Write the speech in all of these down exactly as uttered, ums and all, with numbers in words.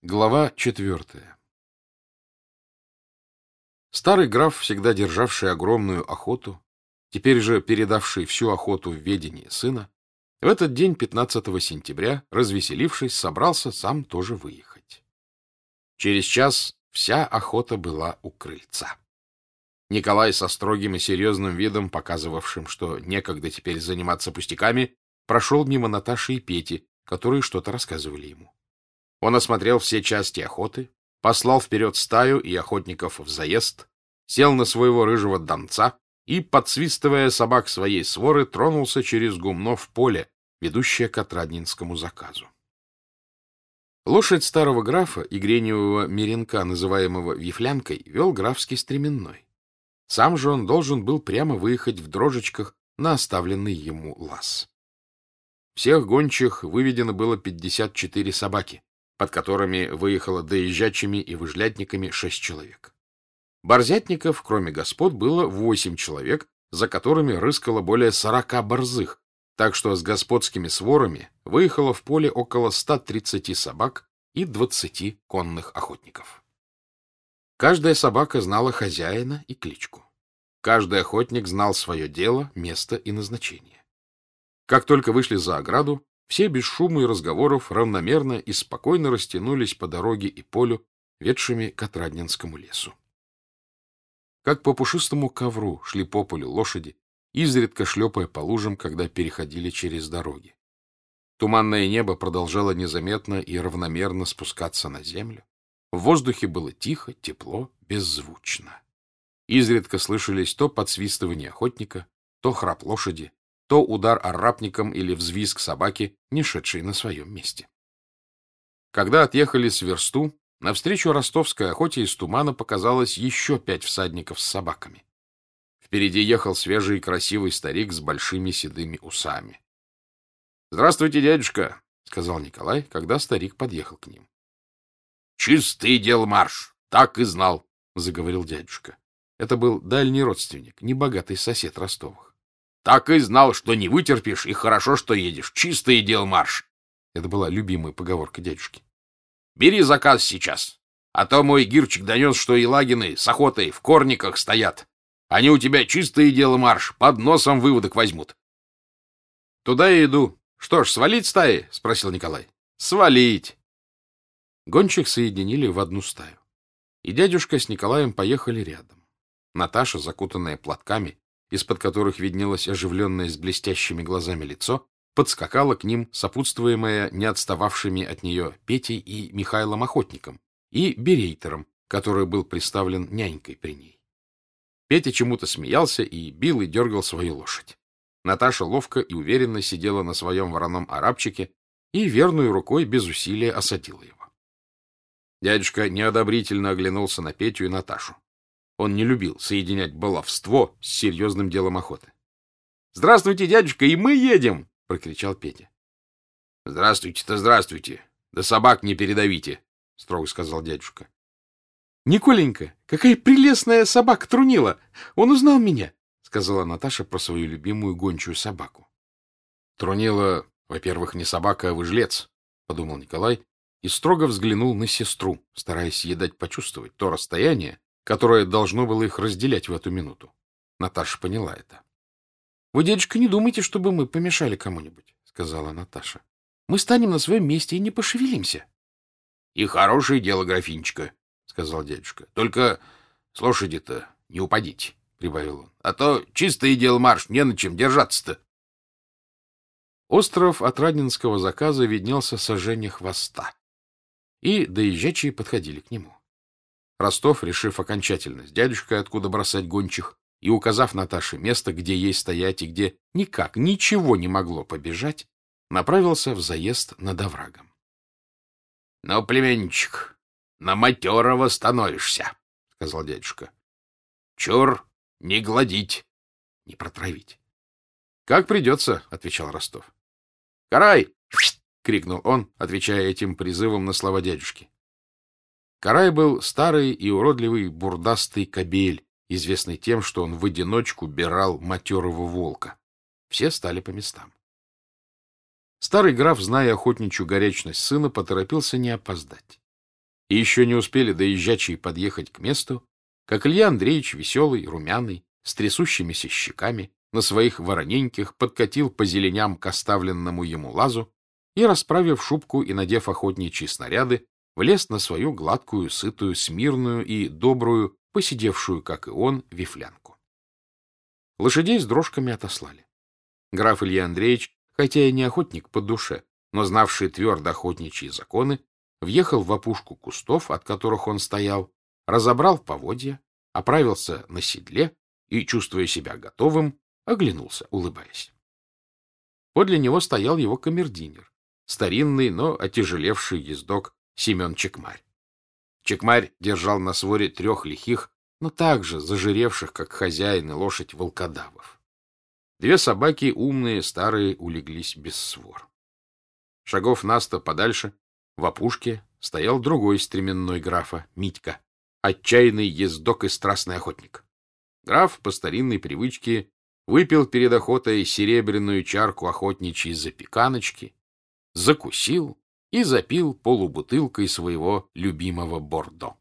Глава четвертая. Старый граф, всегда державший огромную охоту, теперь же передавший всю охоту в ведение сына, в этот день, пятнадцатого сентября, развеселившись, собрался сам тоже выехать. Через час вся охота была у крыльца. Николай со строгим и серьезным видом, показывавшим, что некогда теперь заниматься пустяками, прошел мимо Наташи и Пети, которые что-то рассказывали ему. Он осмотрел все части охоты, послал вперед стаю и охотников в заезд, сел на своего рыжего донца и, подсвистывая собак своей своры, тронулся через гумно в поле, ведущее к отрадненскому заказу. Лошадь старого графа и греневого меренка, называемого Вифлянкой, вел графский стременной. Сам же он должен был прямо выехать в дрожечках на оставленный ему лаз. Всех гончих выведено было пятьдесят четыре собаки, под которыми выехало доезжачими и выжлятниками шесть человек. Борзятников, кроме господ, было восемь человек, за которыми рыскало более сорока борзых, так что с господскими сворами выехало в поле около ста тридцати собак и двадцати конных охотников. Каждая собака знала хозяина и кличку. Каждый охотник знал свое дело, место и назначение. Как только вышли за ограду, все без шума и разговоров равномерно и спокойно растянулись по дороге и полю, ведшими к Отрадненскому лесу. Как по пушистому ковру шли по полю лошади, изредка шлепая по лужам, когда переходили через дороги. Туманное небо продолжало незаметно и равномерно спускаться на землю. В воздухе было тихо, тепло, беззвучно. Изредка слышались то подсвистывание охотника, то храп лошади, то удар аррапником или взвизг собаки, не шедшей на своем месте. Когда отъехали с версту, навстречу ростовской охоте из тумана показалось еще пять всадников с собаками. Впереди ехал свежий и красивый старик с большими седыми усами. — Здравствуйте, дядюшка, — сказал Николай, когда старик подъехал к ним. — Чистый дел марш, так и знал, — заговорил дядюшка. Это был дальний родственник, небогатый сосед Ростовых. Так и знал, что не вытерпишь, и хорошо, что едешь. Чистый дел марш. Это была любимая поговорка дядюшки. Бери заказ сейчас. А то мой Гирчик донес, что и Лагины с охотой в корниках стоят. Они у тебя чистое дело марш, под носом выводок возьмут. Туда и иду. Что ж, свалить стаи? — спросил Николай. Свалить. Гончих соединили в одну стаю. И дядюшка с Николаем поехали рядом. Наташа, закутанная платками, из-под которых виднелось оживленное с блестящими глазами лицо, подскакала к ним, сопутствуемая не отстававшими от нее Петей и Михайлом Охотником, и Берейтером, который был приставлен нянькой при ней. Петя чему-то смеялся и бил и дергал свою лошадь. Наташа ловко и уверенно сидела на своем вороном арабчике и верной рукой без усилия осадила его. Дядюшка неодобрительно оглянулся на Петю и Наташу. Он не любил соединять баловство с серьезным делом охоты. — Здравствуйте, дядюшка, и мы едем! — прокричал Петя. — Здравствуйте-то, здравствуйте. Да собак не передавите, — строго сказал дядюшка. — Николенька, какая прелестная собака Трунила! Он узнал меня, — сказала Наташа про свою любимую гончую собаку. — Трунила, во-первых, не собака, а выжлец, — подумал Николай и строго взглянул на сестру, стараясь ей дать почувствовать то расстояние, которое должно было их разделять в эту минуту. Наташа поняла это. — Вы, дядюшка, не думайте, чтобы мы помешали кому-нибудь, — сказала Наташа. — Мы станем на своем месте и не пошевелимся. — И хорошее дело, графинечка, — сказал дядюшка. — Только с лошади-то не упадите, — прибавил он. — А то чистое дело марш, не на чем держаться-то. Остров Отрадненского заказа виднелся сожжение хвоста, и доезжачие подходили к нему. Ростов, решив окончательно с дядюшкой, откуда бросать гончих, и указав Наташе место, где ей стоять и где никак ничего не могло побежать, направился в заезд над оврагом. — Ну, племянничек, на матерого становишься, — сказал дядюшка. — Чур, не гладить, не протравить. — Как придется, — отвечал Ростов. — Карай! — крикнул он, отвечая этим призывом на слова дядюшки. Карай был старый и уродливый бурдастый кобель, известный тем, что он в одиночку бирал матерого волка. Все стали по местам. Старый граф, зная охотничью горячность сына, поторопился не опоздать. И еще не успели доезжачие подъехать к месту, как Илья Андреевич, веселый, румяный, с трясущимися щеками, на своих вороненьких подкатил по зеленям к оставленному ему лазу и, расправив шубку и надев охотничьи снаряды, влез на свою гладкую, сытую, смирную и добрую, посидевшую, как и он, вифлянку. Лошадей с дрожками отослали. Граф Илья Андреевич, хотя и не охотник по душе, но знавший твердо охотничьи законы, въехал в опушку кустов, от которых он стоял, разобрал поводья, оправился на седле и, чувствуя себя готовым, оглянулся, улыбаясь. Подле него стоял его камердинер, старинный, но отяжелевший ездок Семен Чекмарь. Чекмарь держал на своре трех лихих, но также зажиревших, как хозяин и лошадь, волкодавов. Две собаки, умные, старые, улеглись без свор. Шагов на сто подальше, в опушке, стоял другой стременной графа, Митька, отчаянный ездок и страстный охотник. Граф, по старинной привычке, выпил перед охотой серебряную чарку охотничьей запеканочки, закусил и запил полубутылкой своего любимого бордо.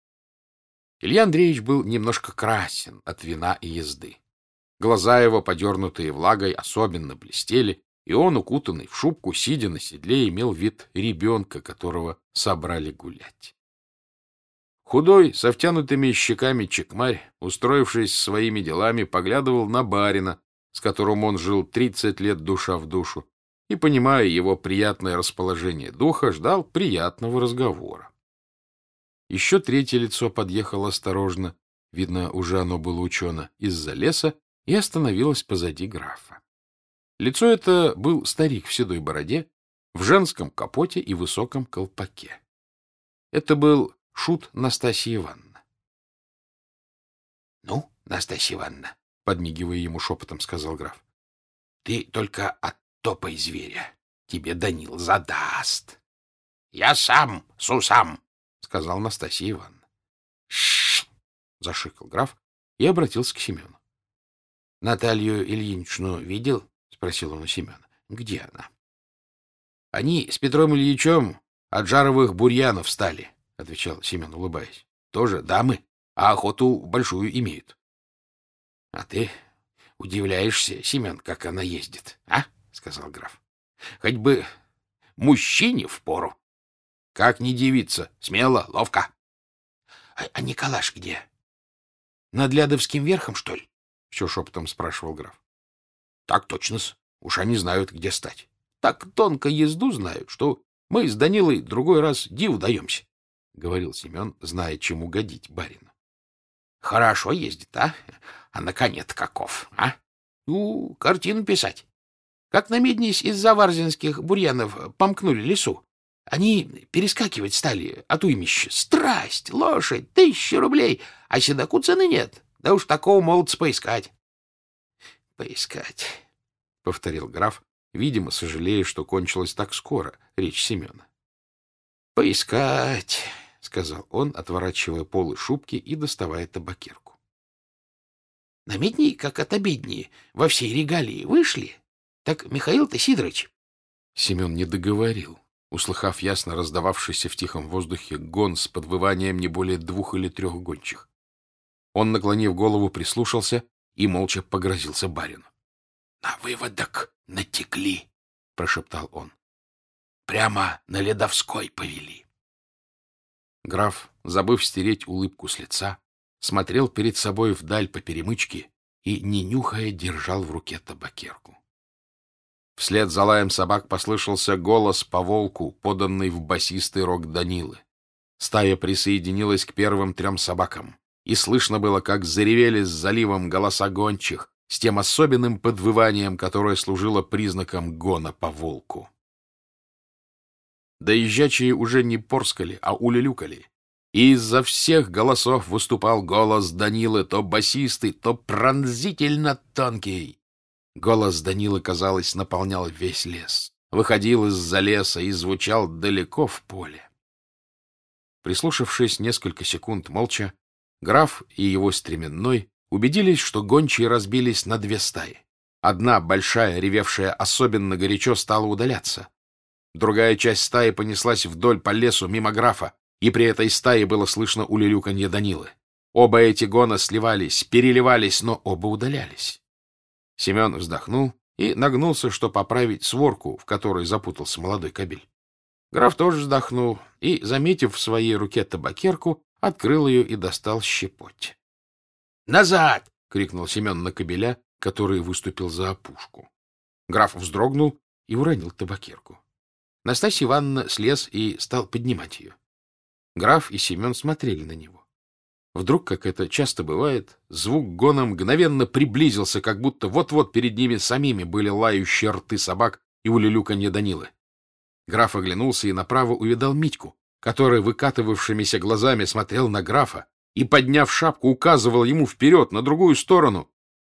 Илья Андреевич был немножко красен от вина и езды. Глаза его, подернутые влагой, особенно блестели, и он, укутанный в шубку, сидя на седле, имел вид ребенка, которого собрали гулять. Худой, со втянутыми щеками Чекмарь, устроившись своими делами, поглядывал на барина, с которым он жил тридцать лет душа в душу, и, понимая его приятное расположение духа, ждал приятного разговора. Еще третье лицо подъехало осторожно, видно, уже оно было учено, из-за леса, и остановилось позади графа. Лицо это был старик в седой бороде, в женском капоте и высоком колпаке. Это был шут Настасья Ивановна. — Ну, Настасья Ивановна, — подмигивая ему шепотом, сказал граф, — ты только оттопай зверя, тебе Данил задаст. — Я сам, сусам, — сказал Настасья Ивановна. — Ш-ш-ш! — зашикал граф и обратился к Семену. — Наталью Ильиничну видел? — спросил он у Семена. — Где она? — Они с Петром Ильичем от жаровых бурьянов стали, — отвечал Семен, улыбаясь. — Тоже дамы, а охоту большую имеют. — А ты удивляешься, Семен, как она ездит, а? — сказал граф. — Хоть бы мужчине впору. Как не девица, смело, ловко. А, — А Николаш где? — Над Лядовским верхом, что ли? — все шепотом спрашивал граф. — Так точно-с. Уж они знают, где стать. Так тонко езду знают, что мы с Данилой другой раз диву даемся, — говорил Семен, зная, чем угодить барину. — Хорошо ездит, а? А на коне-то каков, а? Ну, картину писать. Как намеднись из-за варзинских бурьянов помкнули лесу. Они перескакивать стали от уймища. Страсть, лошадь, тысяча рублей, а седоку цены нет. Да уж такого молодца поискать. — Поискать, — повторил граф, видимо, сожалея, что кончилась так скоро речь Семена. — Поискать, — сказал он, отворачивая полы шубки и доставая табакерку. — Намедни, как от обедни, во всей регалии вышли, так Михаил-то Сидорович. Семен не договорил, услыхав ясно раздававшийся в тихом воздухе гон с подвыванием не более двух или трех гончих. Он, наклонив голову, прислушался и молча погрозился барину. — На выводок натекли, — прошептал он. — Прямо на Ледовской повели. Граф, забыв стереть улыбку с лица, смотрел перед собой вдаль по перемычке и, не нюхая, держал в руке табакерку. Вслед за лаем собак послышался голос по волку, поданный в басистый рог Данилы. Стая присоединилась к первым трем собакам, и слышно было, как заревели с заливом голоса гончих, с тем особенным подвыванием, которое служило признаком гона по волку. Доезжачие уже не порскали, а улюлюкали, и из-за всех голосов выступал голос Данилы, то басистый, то пронзительно тонкий. Голос Данилы, казалось, наполнял весь лес, выходил из-за леса и звучал далеко в поле. Прислушавшись несколько секунд молча, граф и его стременной убедились, что гончие разбились на две стаи. Одна, большая, ревевшая особенно горячо, стала удаляться. Другая часть стаи понеслась вдоль по лесу мимо графа, и при этой стае было слышно улюлюканье Данилы. Оба эти гона сливались, переливались, но оба удалялись. Семен вздохнул и нагнулся, чтобы поправить сворку, в которой запутался молодой кобель. Граф тоже вздохнул и, заметив в своей руке табакерку, открыл ее и достал щепоть. «Назад!» — крикнул Семен на кобеля, который выступил за опушку. Граф вздрогнул и уронил табакерку. Настасья Ивановна слез и стал поднимать ее. Граф и Семен смотрели на него. Вдруг, как это часто бывает, звук гона мгновенно приблизился, как будто вот-вот перед ними самими были лающие рты собак и улюлюканье Данилы. Граф оглянулся и направо увидал Митьку, который выкатывавшимися глазами смотрел на графа и, подняв шапку, указывал ему вперед, на другую сторону.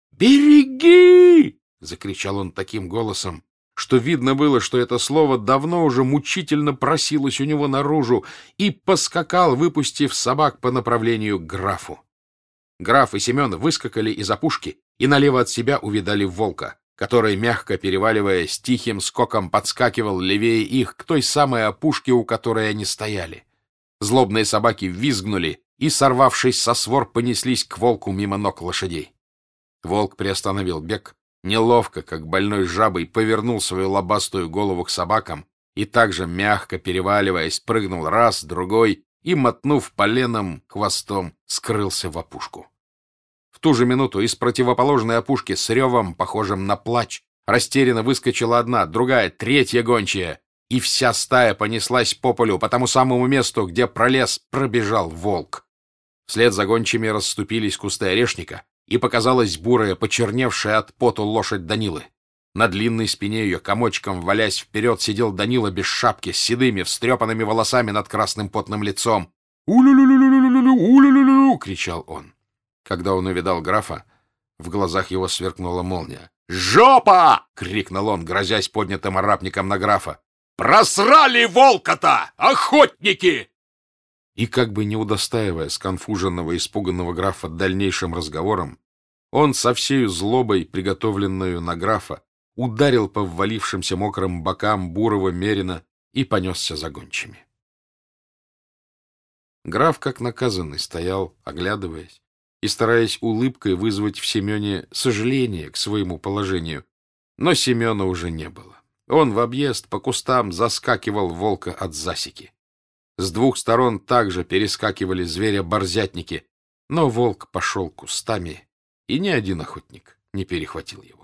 «Береги!» — закричал он таким голосом, что видно было, что это слово давно уже мучительно просилось у него наружу, и поскакал, выпустив собак по направлению к графу. Граф и Семен выскакали из опушки и налево от себя увидали волка, который, мягко переваливаясь, тихим скоком подскакивал левее их к той самой опушке, у которой они стояли. Злобные собаки визгнули и, сорвавшись со свор, понеслись к волку мимо ног лошадей. Волк приостановил бег, неловко, как больной жабой, повернул свою лобастую голову к собакам и также, мягко переваливаясь, прыгнул раз, другой и, мотнув поленом хвостом, скрылся в опушку. В ту же минуту из противоположной опушки с ревом, похожим на плач, растерянно выскочила одна, другая, третья гончая, и вся стая понеслась по полю, по тому самому месту, где пролез, пробежал волк. Вслед за гончими расступились кусты орешника, и показалась бурая, почерневшая от поту лошадь Данилы. На длинной спине ее, комочком валясь вперед, сидел Данила без шапки, с седыми, встрепанными волосами над красным потным лицом. «У-лю-лю-лю-лю-лю-лю! У-лю-лю-лю-лю!» — кричал он. Когда он увидал графа, в глазах его сверкнула молния. «Жопа!» — крикнул он, грозясь поднятым арапником на графа. «Просрали волка-то, охотники!» И, как бы не удостаивая сконфуженного и испуганного графа дальнейшим разговором, он со всею злобой, приготовленную на графа, ударил по ввалившимся мокрым бокам бурого мерина и понесся за гончими. Граф, как наказанный, стоял, оглядываясь, и стараясь улыбкой вызвать в Семене сожаление к своему положению. Но Семена уже не было. Он в объезд по кустам заскакивал волка от засеки. С двух сторон также перескакивали зверя-борзятники, но волк пошел кустами, и ни один охотник не перехватил его.